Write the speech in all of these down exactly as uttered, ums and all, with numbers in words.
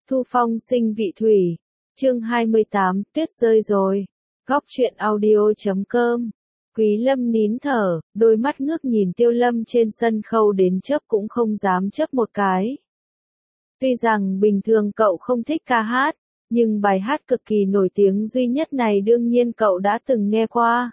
Thu phong sinh vị thủy. Chương hai mươi tám, tuyết rơi rồi. Góc truyện audio chấm com. Quý Lâm nín thở, đôi mắt ngước nhìn Tiêu Lâm trên sân khấu đến chớp cũng không dám chớp một cái. Tuy rằng bình thường cậu không thích ca hát, nhưng bài hát cực kỳ nổi tiếng duy nhất này đương nhiên cậu đã từng nghe qua.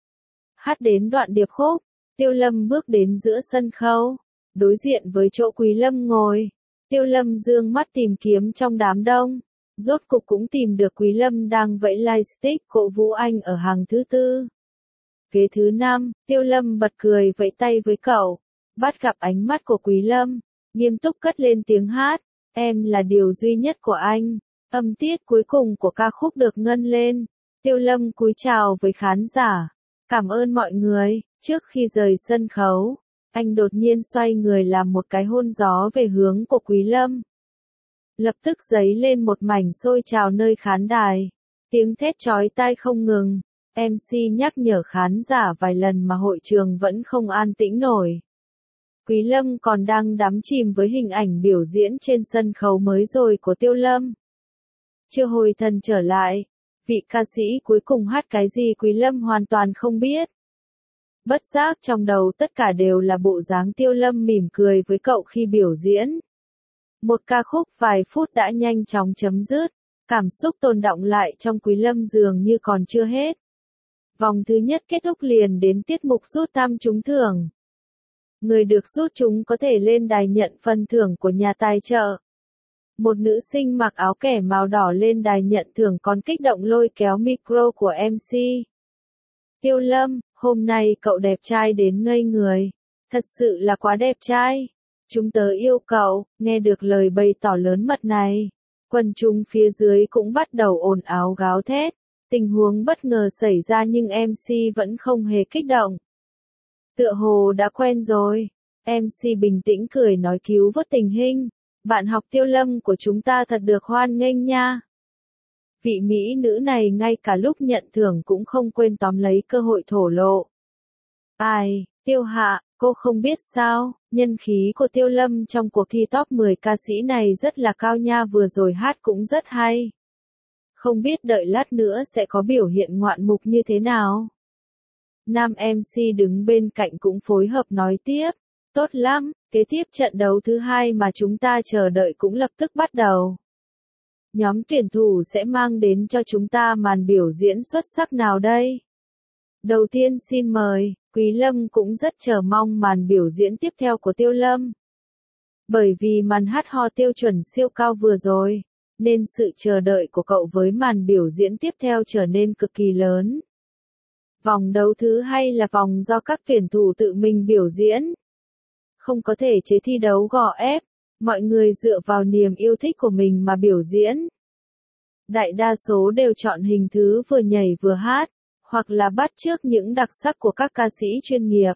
Hát đến đoạn điệp khúc, Tiêu Lâm bước đến giữa sân khấu, đối diện với chỗ Quý Lâm ngồi. Tiêu Lâm dương mắt tìm kiếm trong đám đông, rốt cục cũng tìm được Quý Lâm đang vẫy lightstick cổ vũ anh ở hàng thứ tư. Ghế thứ năm, Tiêu Lâm bật cười vẫy tay với cậu, bắt gặp ánh mắt của Quý Lâm, nghiêm túc cất lên tiếng hát, em là điều duy nhất của anh. Âm tiết cuối cùng của ca khúc được ngân lên, Tiêu Lâm cúi chào với khán giả, cảm ơn mọi người. Trước khi rời sân khấu, anh đột nhiên xoay người làm một cái hôn gió về hướng của Quý Lâm. Lập tức dấy lên một mảnh sôi trào nơi khán đài, tiếng thét chói tai không ngừng, em xê nhắc nhở khán giả vài lần mà hội trường vẫn không an tĩnh nổi. Quý Lâm còn đang đắm chìm với hình ảnh biểu diễn trên sân khấu mới rồi của Tiêu Lâm. Chưa hồi thần trở lại, vị ca sĩ cuối cùng hát cái gì Quý Lâm hoàn toàn không biết. Bất giác trong đầu tất cả đều là bộ dáng Tiêu Lâm mỉm cười với cậu khi biểu diễn. Một ca khúc vài phút đã nhanh chóng chấm dứt, cảm xúc tồn đọng lại trong Quý Lâm dường như còn chưa hết. Vòng thứ nhất kết thúc liền đến tiết mục rút thăm trúng thưởng. Người được rút chúng có thể lên đài nhận phần thưởng của nhà tài trợ. Một nữ sinh mặc áo kẻ màu đỏ lên đài nhận thưởng còn kích động lôi kéo micro của em xê. Tiêu Lâm, hôm nay cậu đẹp trai đến ngây người. Thật sự là quá đẹp trai. Chúng tớ yêu cậu. Nghe được lời bày tỏ lớn mật này, quần chúng phía dưới cũng bắt đầu ồn ào gào thét. Tình huống bất ngờ xảy ra nhưng em xê vẫn không hề kích động. Tựa hồ đã quen rồi. em xê bình tĩnh cười nói cứu vớt tình hình. Bạn học Tiêu Lâm của chúng ta thật được hoan nghênh nha. Vị mỹ nữ này ngay cả lúc nhận thưởng cũng không quên tóm lấy cơ hội thổ lộ. Ai, Tiêu Hạ, cô không biết sao, nhân khí của Tiêu Lâm trong cuộc thi top mười ca sĩ này rất là cao nha, vừa rồi hát cũng rất hay. Không biết đợi lát nữa sẽ có biểu hiện ngoạn mục như thế nào. Nam em xê đứng bên cạnh cũng phối hợp nói tiếp. Tốt lắm, kế tiếp trận đấu thứ hai mà chúng ta chờ đợi cũng lập tức bắt đầu. Nhóm tuyển thủ sẽ mang đến cho chúng ta màn biểu diễn xuất sắc nào đây? Đầu tiên xin mời, Quý Lâm cũng rất chờ mong màn biểu diễn tiếp theo của Tiêu Lâm. Bởi vì màn hát hò tiêu chuẩn siêu cao vừa rồi, nên sự chờ đợi của cậu với màn biểu diễn tiếp theo trở nên cực kỳ lớn. Vòng đấu thứ hai là vòng do các tuyển thủ tự mình biểu diễn. Không có thể chế thi đấu gò ép, mọi người dựa vào niềm yêu thích của mình mà biểu diễn. Đại đa số đều chọn hình thứ vừa nhảy vừa hát, hoặc là bắt chước những đặc sắc của các ca sĩ chuyên nghiệp.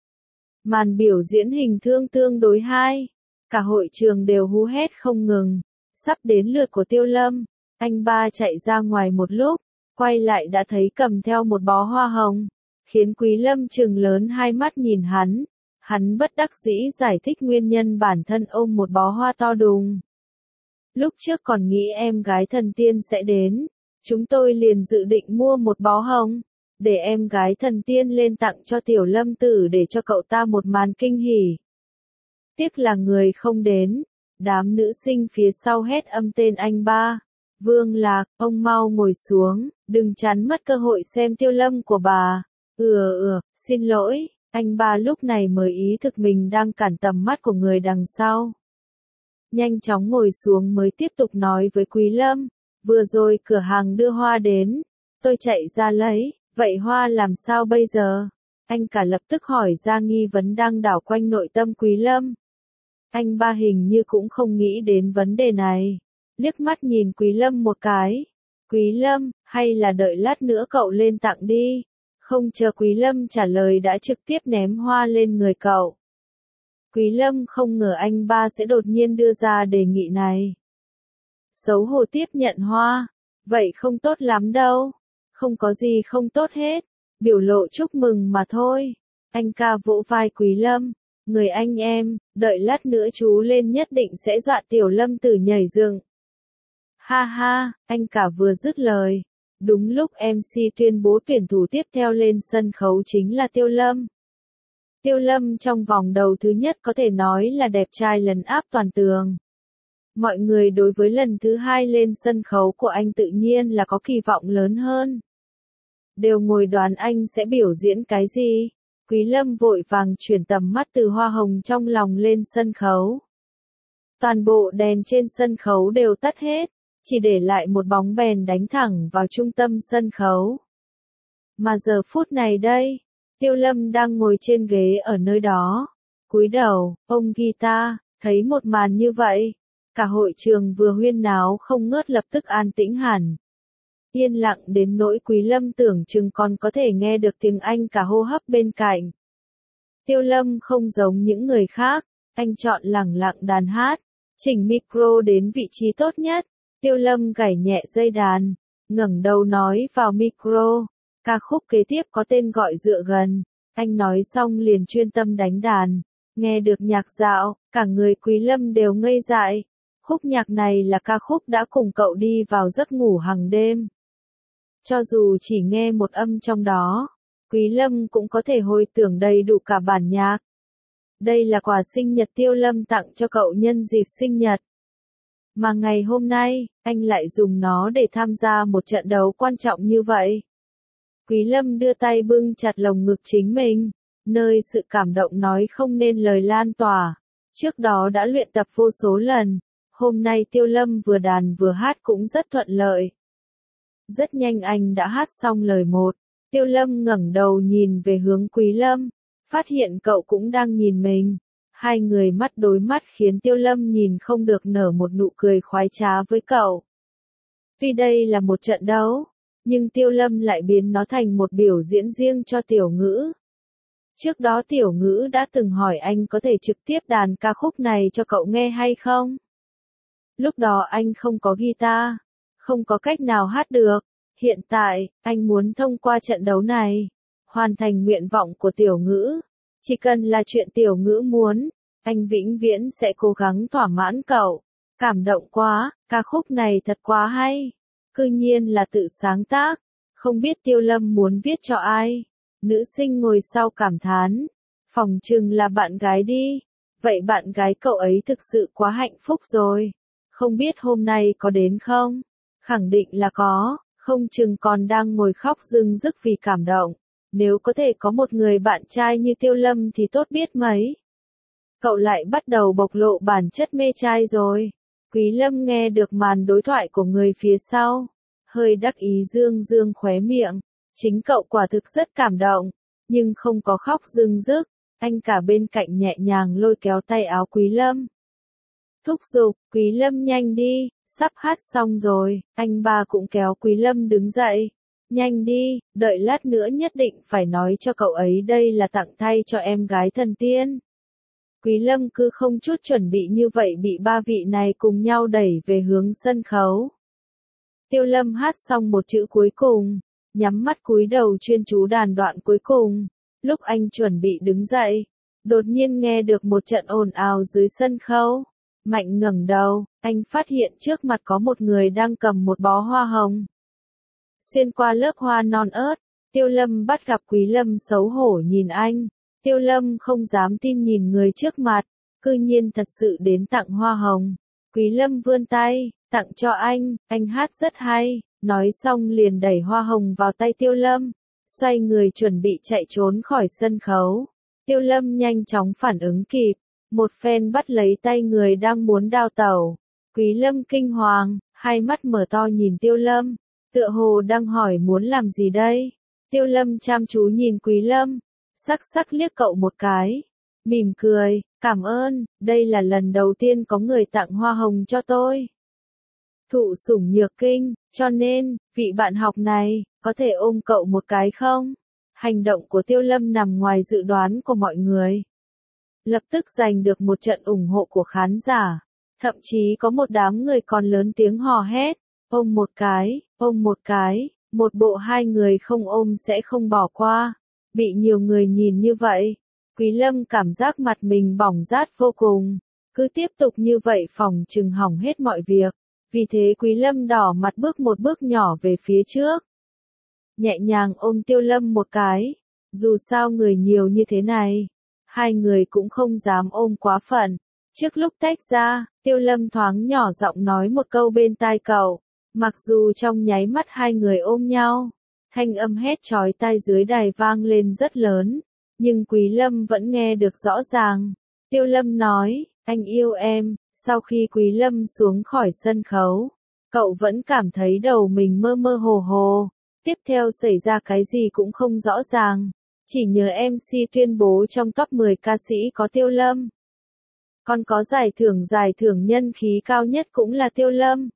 Màn biểu diễn hình thương tương đối hay, cả hội trường đều hú hét không ngừng. Sắp đến lượt của Tiêu Lâm, anh ba chạy ra ngoài một lúc, quay lại đã thấy cầm theo một bó hoa hồng, khiến Quý Lâm trừng lớn hai mắt nhìn hắn. Hắn bất đắc dĩ giải thích nguyên nhân bản thân ôm một bó hoa to đùng. Lúc trước còn nghĩ em gái thần tiên sẽ đến, chúng tôi liền dự định mua một bó hồng, để em gái thần tiên lên tặng cho Tiểu Lâm tử để cho cậu ta một màn kinh hỉ. Tiếc là người không đến, đám nữ sinh phía sau hét âm tên anh ba. Vương Lạc, ông mau ngồi xuống, đừng chắn mất cơ hội xem Tiêu Lâm của bà. Ừ ừ, xin lỗi. Anh ba lúc này mới ý thức mình đang cản tầm mắt của người đằng sau. Nhanh chóng ngồi xuống mới tiếp tục nói với Quý Lâm. Vừa rồi cửa hàng đưa hoa đến. Tôi chạy ra lấy. Vậy hoa làm sao bây giờ? Anh cả lập tức hỏi ra nghi vấn đang đảo quanh nội tâm Quý Lâm. Anh ba hình như cũng không nghĩ đến vấn đề này. Liếc mắt nhìn Quý Lâm một cái. Quý Lâm, hay là đợi lát nữa cậu lên tặng đi. Không chờ Quý Lâm trả lời đã trực tiếp ném hoa lên người cậu. Quý Lâm không ngờ anh ba sẽ đột nhiên đưa ra đề nghị này. Xấu hổ tiếp nhận hoa. Vậy không tốt lắm đâu. Không có gì không tốt hết. Biểu lộ chúc mừng mà thôi. Anh ca vỗ vai Quý Lâm. Người anh em, đợi lát nữa chú lên nhất định sẽ dọa Tiểu Lâm tử nhảy dựng. Ha ha, anh cả vừa dứt lời. Đúng lúc em xê tuyên bố tuyển thủ tiếp theo lên sân khấu chính là Tiêu Lâm. Tiêu Lâm trong vòng đầu thứ nhất có thể nói là đẹp trai lấn áp toàn tường. Mọi người đối với lần thứ hai lên sân khấu của anh tự nhiên là có kỳ vọng lớn hơn. Đều ngồi đoán anh sẽ biểu diễn cái gì. Quý Lâm vội vàng chuyển tầm mắt từ hoa hồng trong lòng lên sân khấu. Toàn bộ đèn trên sân khấu đều tắt hết, chỉ để lại một bóng bèn đánh thẳng vào trung tâm sân khấu. Mà giờ phút này đây, Tiêu Lâm đang ngồi trên ghế ở nơi đó, cúi đầu, ôm guitar, thấy một màn như vậy, cả hội trường vừa huyên náo không ngớt lập tức an tĩnh hẳn. Yên lặng đến nỗi Quý Lâm tưởng chừng còn có thể nghe được tiếng Anh cả hô hấp bên cạnh. Tiêu Lâm không giống những người khác, anh chọn lẳng lặng đàn hát, chỉnh micro đến vị trí tốt nhất. Tiêu Lâm gảy nhẹ dây đàn, ngẩng đầu nói vào micro, ca khúc kế tiếp có tên gọi Dựa Gần. Anh nói xong liền chuyên tâm đánh đàn, nghe được nhạc dạo, cả người Quý Lâm đều ngây dại. Khúc nhạc này là ca khúc đã cùng cậu đi vào giấc ngủ hàng đêm. Cho dù chỉ nghe một âm trong đó, Quý Lâm cũng có thể hồi tưởng đầy đủ cả bản nhạc. Đây là quà sinh nhật Tiêu Lâm tặng cho cậu nhân dịp sinh nhật. Mà ngày hôm nay, anh lại dùng nó để tham gia một trận đấu quan trọng như vậy. Quý Lâm đưa tay bưng chặt lồng ngực chính mình, nơi sự cảm động nói không nên lời lan tỏa. Trước đó đã luyện tập vô số lần, hôm nay Tiêu Lâm vừa đàn vừa hát cũng rất thuận lợi. Rất nhanh anh đã hát xong lời một, Tiêu Lâm ngẩng đầu nhìn về hướng Quý Lâm, phát hiện cậu cũng đang nhìn mình. Hai người mắt đối mắt khiến Tiêu Lâm nhìn không được nở một nụ cười khoái trá với cậu. Tuy đây là một trận đấu, nhưng Tiêu Lâm lại biến nó thành một biểu diễn riêng cho Tiểu Ngữ. Trước đó Tiểu Ngữ đã từng hỏi anh có thể trực tiếp đàn ca khúc này cho cậu nghe hay không? Lúc đó anh không có guitar, không có cách nào hát được. Hiện tại, anh muốn thông qua trận đấu này, hoàn thành nguyện vọng của Tiểu Ngữ. Chỉ cần là chuyện Tiểu Ngữ muốn, anh vĩnh viễn sẽ cố gắng thỏa mãn cậu. Cảm động quá, ca khúc này thật quá hay. Cư nhiên là tự sáng tác, không biết Tiêu Lâm muốn viết cho ai. Nữ sinh ngồi sau cảm thán, phòng chừng là bạn gái đi. Vậy bạn gái cậu ấy thực sự quá hạnh phúc rồi. Không biết hôm nay có đến không? Khẳng định là có, không chừng còn đang ngồi khóc rưng rức vì cảm động. Nếu có thể có một người bạn trai như Tiêu Lâm thì tốt biết mấy. Cậu lại bắt đầu bộc lộ bản chất mê trai rồi. Quý Lâm nghe được màn đối thoại của người phía sau, hơi đắc ý dương dương khóe miệng. Chính cậu quả thực rất cảm động, nhưng không có khóc rưng rức. Anh cả bên cạnh nhẹ nhàng lôi kéo tay áo Quý Lâm. Thúc giục, Quý Lâm nhanh đi, sắp hát xong rồi. Anh ba cũng kéo Quý Lâm đứng dậy. Nhanh đi, đợi lát nữa nhất định phải nói cho cậu ấy đây là tặng thay cho em gái thần tiên. Quý Lâm cứ không chút chuẩn bị như vậy bị ba vị này cùng nhau đẩy về hướng sân khấu. Tiêu Lâm hát xong một chữ cuối cùng, nhắm mắt cúi đầu chuyên chú đàn đoạn cuối cùng. Lúc anh chuẩn bị đứng dậy, đột nhiên nghe được một trận ồn ào dưới sân khấu. Mạnh ngẩng đầu, anh phát hiện trước mặt có một người đang cầm một bó hoa hồng. Xuyên qua lớp hoa non ớt, Tiêu Lâm bắt gặp Quý Lâm xấu hổ nhìn anh. Tiêu Lâm không dám tin nhìn người trước mặt, cư nhiên thật sự đến tặng hoa hồng. Quý Lâm vươn tay, tặng cho anh, anh hát rất hay, nói xong liền đẩy hoa hồng vào tay Tiêu Lâm, xoay người chuẩn bị chạy trốn khỏi sân khấu. Tiêu Lâm nhanh chóng phản ứng kịp, một phen bắt lấy tay người đang muốn đào tẩu. Quý Lâm kinh hoàng, hai mắt mở to nhìn Tiêu Lâm, tựa hồ đang hỏi muốn làm gì đây. Tiêu Lâm chăm chú nhìn Quý Lâm, sắc sắc liếc cậu một cái, mỉm cười, cảm ơn, đây là lần đầu tiên có người tặng hoa hồng cho tôi. Thụ sủng nhược kinh, cho nên, vị bạn học này, có thể ôm cậu một cái không? Hành động của Tiêu Lâm nằm ngoài dự đoán của mọi người. Lập tức giành được một trận ủng hộ của khán giả. Thậm chí có một đám người còn lớn tiếng hò hét, ôm một cái, ôm một cái, một bộ hai người không ôm sẽ không bỏ qua. Bị nhiều người nhìn như vậy, Quý Lâm cảm giác mặt mình bỏng rát vô cùng. Cứ tiếp tục như vậy phòng chừng hỏng hết mọi việc. Vì thế Quý Lâm đỏ mặt bước một bước nhỏ về phía trước. Nhẹ nhàng ôm Tiêu Lâm một cái. Dù sao người nhiều như thế này, hai người cũng không dám ôm quá phận. Trước lúc tách ra, Tiêu Lâm thoáng nhỏ giọng nói một câu bên tai cậu. Mặc dù trong nháy mắt hai người ôm nhau, thanh âm hét chói tai dưới đài vang lên rất lớn, nhưng Quý Lâm vẫn nghe được rõ ràng. Tiêu Lâm nói, anh yêu em. Sau khi Quý Lâm xuống khỏi sân khấu, cậu vẫn cảm thấy đầu mình mơ mơ hồ hồ. Tiếp theo xảy ra cái gì cũng không rõ ràng. Chỉ nhớ em xê tuyên bố trong top mười ca sĩ có Tiêu Lâm. Còn có giải thưởng giải thưởng nhân khí cao nhất cũng là Tiêu Lâm.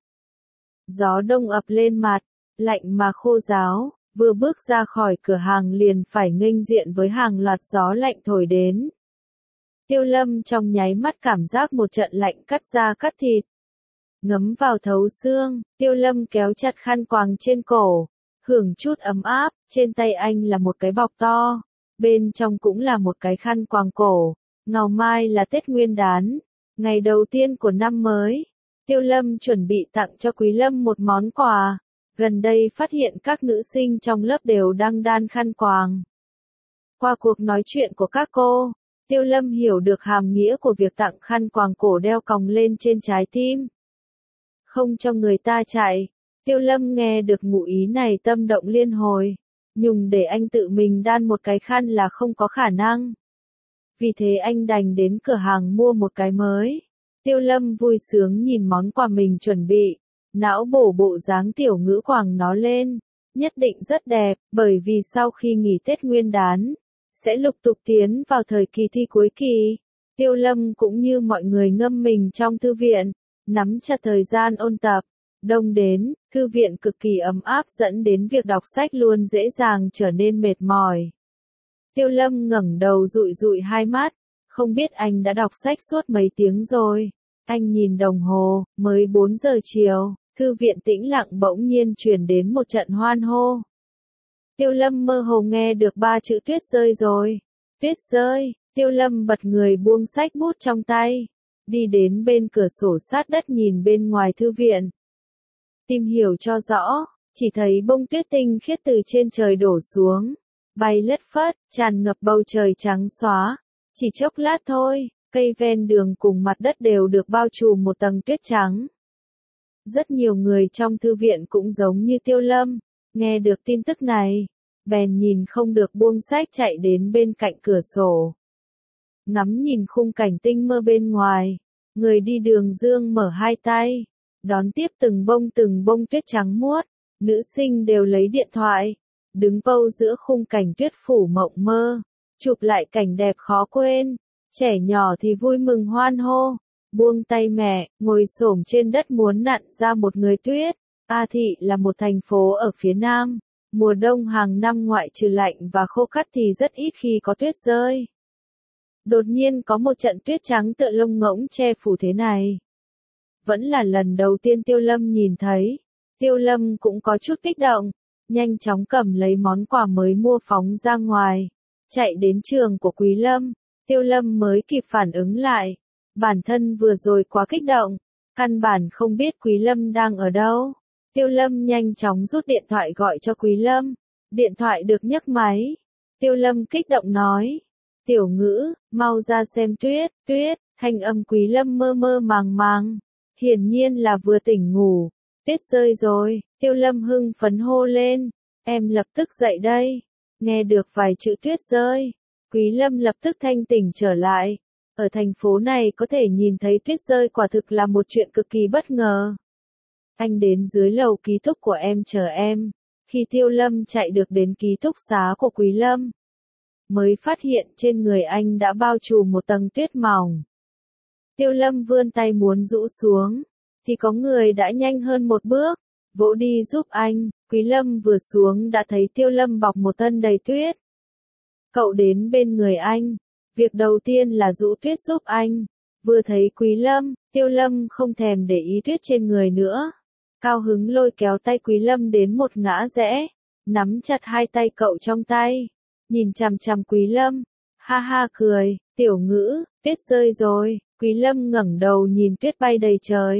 Gió đông ập lên mặt, lạnh mà khô ráo, vừa bước ra khỏi cửa hàng liền phải nghênh diện với hàng loạt gió lạnh thổi đến. Tiêu Lâm trong nháy mắt cảm giác một trận lạnh cắt da cắt thịt. Ngấm vào thấu xương, Tiêu Lâm kéo chặt khăn quàng trên cổ, hưởng chút ấm áp, trên tay anh là một cái bọc to, bên trong cũng là một cái khăn quàng cổ. Ngày mai là Tết Nguyên đán, ngày đầu tiên của năm mới. Tiêu Lâm chuẩn bị tặng cho Quý Lâm một món quà. Gần đây phát hiện các nữ sinh trong lớp đều đang đan khăn quàng. Qua cuộc nói chuyện của các cô, Tiêu Lâm hiểu được hàm nghĩa của việc tặng khăn quàng cổ đeo còng lên trên trái tim. Không cho người ta chạy, Tiêu Lâm nghe được ngụ ý này tâm động liên hồi. Nhung để anh tự mình đan một cái khăn là không có khả năng. Vì thế anh đành đến cửa hàng mua một cái mới. Tiêu Lâm vui sướng nhìn món quà mình chuẩn bị, não bổ bộ dáng tiểu ngữ quàng nó lên. Nhất định rất đẹp, bởi vì sau khi nghỉ Tết Nguyên đán, sẽ lục tục tiến vào thời kỳ thi cuối kỳ. Tiêu Lâm cũng như mọi người ngâm mình trong thư viện, nắm chặt thời gian ôn tập. Đông đến, thư viện cực kỳ ấm áp dẫn đến việc đọc sách luôn dễ dàng trở nên mệt mỏi. Tiêu Lâm ngẩng đầu dụi dụi hai mắt, không biết anh đã đọc sách suốt mấy tiếng rồi. Anh nhìn đồng hồ, mới bốn giờ chiều, thư viện tĩnh lặng bỗng nhiên truyền đến một trận hoan hô. Tiêu Lâm mơ hồ nghe được ba chữ tuyết rơi rồi. Tuyết rơi, Tiêu Lâm bật người buông sách bút trong tay, đi đến bên cửa sổ sát đất nhìn bên ngoài thư viện. Tìm hiểu cho rõ, chỉ thấy bông tuyết tinh khiết từ trên trời đổ xuống, bay lất phất, tràn ngập bầu trời trắng xóa. Chỉ chốc lát thôi, cây ven đường cùng mặt đất đều được bao trùm một tầng tuyết trắng. Rất nhiều người trong thư viện cũng giống như Tiêu Lâm, nghe được tin tức này, bèn nhìn không được buông sách chạy đến bên cạnh cửa sổ. Ngắm nhìn khung cảnh tinh mơ bên ngoài, người đi đường dương mở hai tay, đón tiếp từng bông từng bông tuyết trắng muốt. Nữ sinh đều lấy điện thoại, đứng pâu giữa khung cảnh tuyết phủ mộng mơ, chụp lại cảnh đẹp khó quên. Trẻ nhỏ thì vui mừng hoan hô, buông tay mẹ, ngồi xổm trên đất muốn nặn ra một người tuyết. A Thị là một thành phố ở phía Nam, mùa đông hàng năm ngoại trừ lạnh và khô khắt thì rất ít khi có tuyết rơi. Đột nhiên có một trận tuyết trắng tựa lông ngỗng che phủ thế này. Vẫn là lần đầu tiên Tiêu Lâm nhìn thấy. Tiêu Lâm cũng có chút kích động, nhanh chóng cầm lấy món quà mới mua phóng ra ngoài, chạy đến trường của Quý Lâm. Tiêu Lâm mới kịp phản ứng lại, bản thân vừa rồi quá kích động, căn bản không biết Quý Lâm đang ở đâu. Tiêu Lâm nhanh chóng rút điện thoại gọi cho Quý Lâm, điện thoại được nhấc máy. Tiêu Lâm kích động nói, Tiểu Ngữ, mau ra xem tuyết, tuyết. Thanh âm Quý Lâm mơ mơ màng màng, hiển nhiên là vừa tỉnh ngủ. Tuyết rơi rồi, Tiêu Lâm hưng phấn hô lên, em lập tức dậy đây. Nghe được vài chữ tuyết rơi, Quý Lâm lập tức thanh tỉnh trở lại. Ở thành phố này có thể nhìn thấy tuyết rơi quả thực là một chuyện cực kỳ bất ngờ. Anh đến dưới lầu ký túc của em chờ em. Khi Tiêu Lâm chạy được đến ký túc xá của Quý Lâm, mới phát hiện trên người anh đã bao trùm một tầng tuyết mỏng. Tiêu Lâm vươn tay muốn rũ xuống, thì có người đã nhanh hơn một bước, vỗ đi giúp anh. Quý Lâm vừa xuống đã thấy Tiêu Lâm bọc một thân đầy tuyết. Cậu đến bên người anh, việc đầu tiên là rũ tuyết giúp anh. Vừa thấy Quý Lâm, Tiêu Lâm không thèm để ý tuyết trên người nữa, cao hứng lôi kéo tay Quý Lâm đến một ngã rẽ, nắm chặt hai tay cậu trong tay, nhìn chằm chằm Quý Lâm, ha ha cười. Tiểu Ngữ, tuyết rơi rồi. Quý Lâm ngẩng đầu nhìn tuyết bay đầy trời,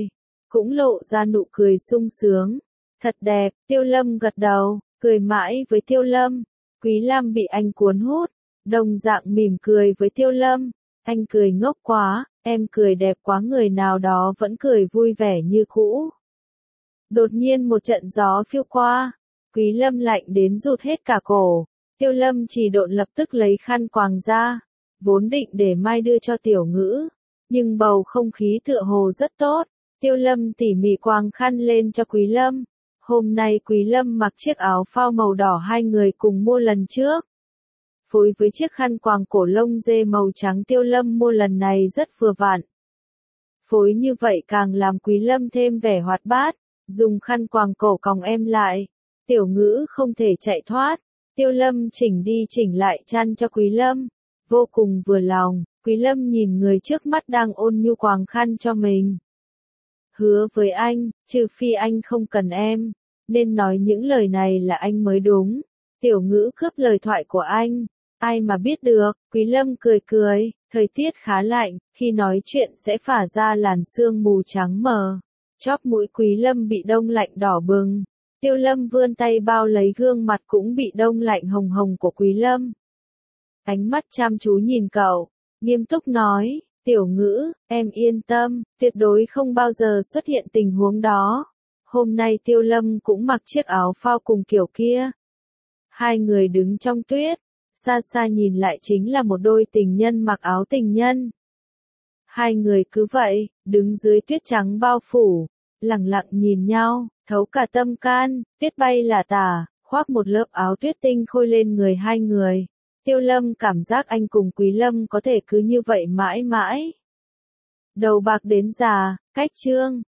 cũng lộ ra nụ cười sung sướng. Thật đẹp, Tiêu Lâm gật đầu, cười mãi với Tiêu Lâm. Quý Lam bị anh cuốn hút, đồng dạng mỉm cười với Tiêu Lâm. Anh cười ngốc quá, em cười đẹp quá, người nào đó vẫn cười vui vẻ như cũ. Đột nhiên một trận gió phiêu qua, Quý Lâm lạnh đến rụt hết cả cổ. Tiêu Lâm chỉ độn lập tức lấy khăn quàng ra, vốn định để mai đưa cho Tiểu Ngữ, nhưng bầu không khí tựa hồ rất tốt. Tiêu Lâm tỉ mỉ quàng khăn lên cho Quý Lâm. Hôm nay Quý Lâm mặc chiếc áo phao màu đỏ hai người cùng mua lần trước. Phối với chiếc khăn quàng cổ lông dê màu trắng Tiêu Lâm mua lần này rất vừa vặn. Phối như vậy càng làm Quý Lâm thêm vẻ hoạt bát, dùng khăn quàng cổ còng em lại. Tiểu Ngữ không thể chạy thoát. Tiêu Lâm chỉnh đi chỉnh lại chăn cho Quý Lâm. Vô cùng vừa lòng, Quý Lâm nhìn người trước mắt đang ôn nhu quàng khăn cho mình. Hứa với anh, trừ phi anh không cần em, nên nói những lời này là anh mới đúng. Tiểu Ngữ cướp lời thoại của anh. Ai mà biết được, Quý Lâm cười cười, thời tiết khá lạnh, khi nói chuyện sẽ phả ra làn sương mù trắng mờ. Chóp mũi Quý Lâm bị đông lạnh đỏ bừng. Tiêu Lâm vươn tay bao lấy gương mặt cũng bị đông lạnh hồng hồng của Quý Lâm. Ánh mắt chăm chú nhìn cậu, nghiêm túc nói, Tiểu Ngữ, em yên tâm, tuyệt đối không bao giờ xuất hiện tình huống đó. Hôm nay Tiêu Lâm cũng mặc chiếc áo phao cùng kiểu kia. Hai người đứng trong tuyết, xa xa nhìn lại chính là một đôi tình nhân mặc áo tình nhân. Hai người cứ vậy, đứng dưới tuyết trắng bao phủ, lặng lặng nhìn nhau, thấu cả tâm can. Tuyết bay là tả, khoác một lớp áo tuyết tinh khôi lên người hai người. Tiêu Lâm cảm giác anh cùng Quý Lâm có thể cứ như vậy mãi mãi. Đầu bạc đến già, cách chương.